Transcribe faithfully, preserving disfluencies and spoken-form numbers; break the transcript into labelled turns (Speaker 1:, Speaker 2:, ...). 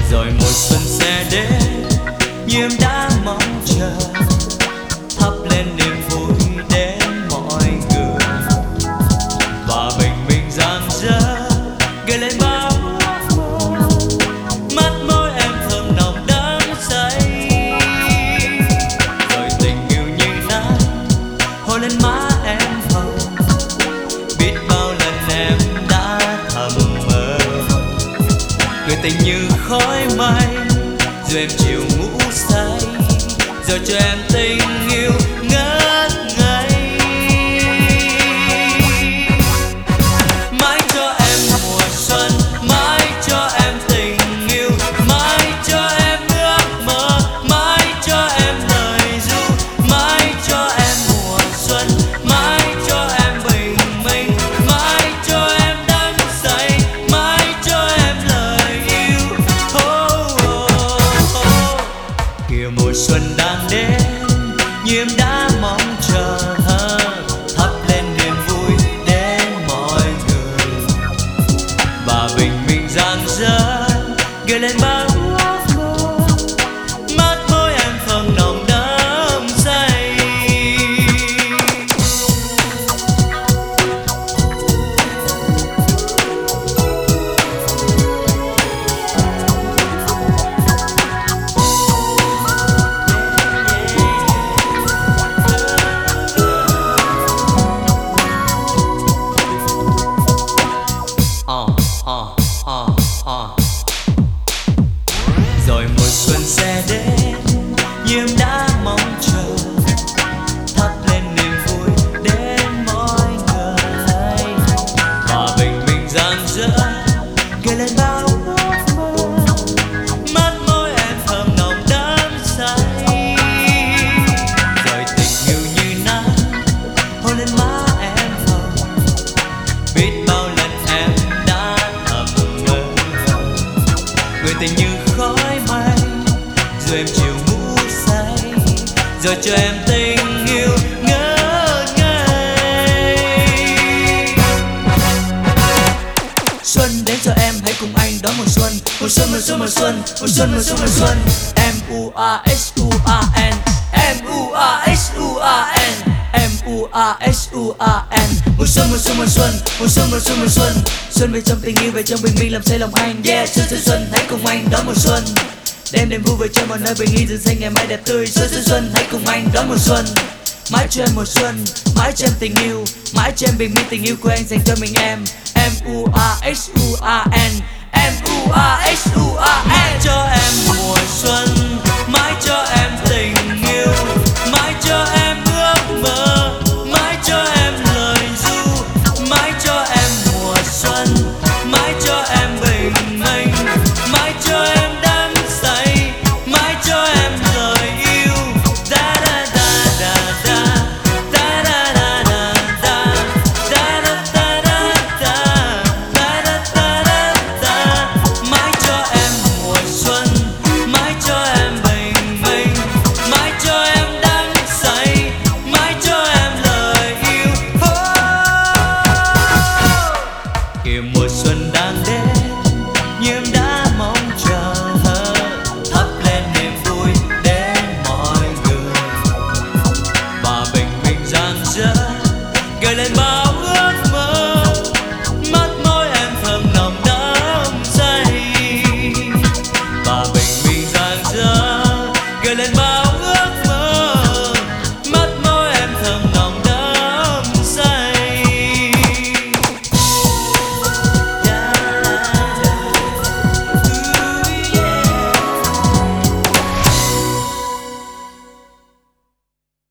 Speaker 1: rồi mùa xuân sẽ đến như em đã mong chờ, thắp lên niềm vui đến mọi người và bình minh rạng rỡ gợi lên bao ước mơ. Mắt môi em thơm nồng đắm say, rồi tình yêu như nắng hôn lên má em hồng. Biết bao lần em đã thầm mơ, người tình như khói mây rồi em chiều ngủ say, rồi cho em tình yêu ngất ngây. Mãi cho em mùa xuân, mãi cho em tình yêu, mãi cho em ước mơ, mãi cho em lời ru, mãi cho em mùa xuân, mãi cho em bình minh, mãi cho em đắm say, mãi cho em lời yêu. Oh, oh, oh. Kìa mùa xuân đang đến như em đã mong chờ, thắp lên niềm vui đến mọi người và bình minh rạng rỡ gợi lên bao ước mơ. Mắt môi em thơm nồng đắm say. Uh, uh, uh, uh. Rồi mùa xuân sẽ đến như em đã mong chờ, thắp lên niềm vui đến mọi người và bình minh rạng rỡ gợi lên bao ước mơ. Mắt môi em thơm nồng đắm say, rồi tình yêu như nắng hôn lên má em hồng. Biết bao lần em đã thầm mơ, người tình như khói mây rồi em chiều ngủ say, rồi cho em tình yêu ngất ngây. Xuân đến cho em, hãy cùng anh đón mùa xuân. Mùa xuân, mùa xuân, mùa xuân, mùa xuân, mùa xuân, mùa xuân. M U A S U A N, M U A S U A N, M U A S U A N. Mùa xuân, mùa xuân, mùa xuân, mùa xuân, mùa xuân, mùa xuân. Xuân về trong tình yêu, về trong bình minh làm say lòng anh. Yeah, xuân xuân xuân, hãy cùng anh đón mùa xuân. Đem niềm vui về cho một nơi bình yên rừng xanh ngày mai đẹp tươi. Xuân xuân xuân, hãy cùng anh đón mùa xuân. Mãi cho em mùa xuân, mãi cho em tình yêu, mãi cho em bình minh tình yêu của anh dành cho mình em. M U A S U A N, M U A S U A N. Mãi cho em mùa xuân, mãi cho em tình yêu, mãi cho em ước mơ, mãi cho em lời ru, mãi cho em mùa xuân, mãi cho em bình minh, mãi cho em đắm say, mãi cho em lời yêu. Da da da da da, da da da da da, da da da da da, da da da da da. Mãi cho em mùa xuân, mãi cho em bình minh, mãi cho em đắm say, mãi cho em lời yêu. Oh! Kìa mùa xuân đang đến như em đã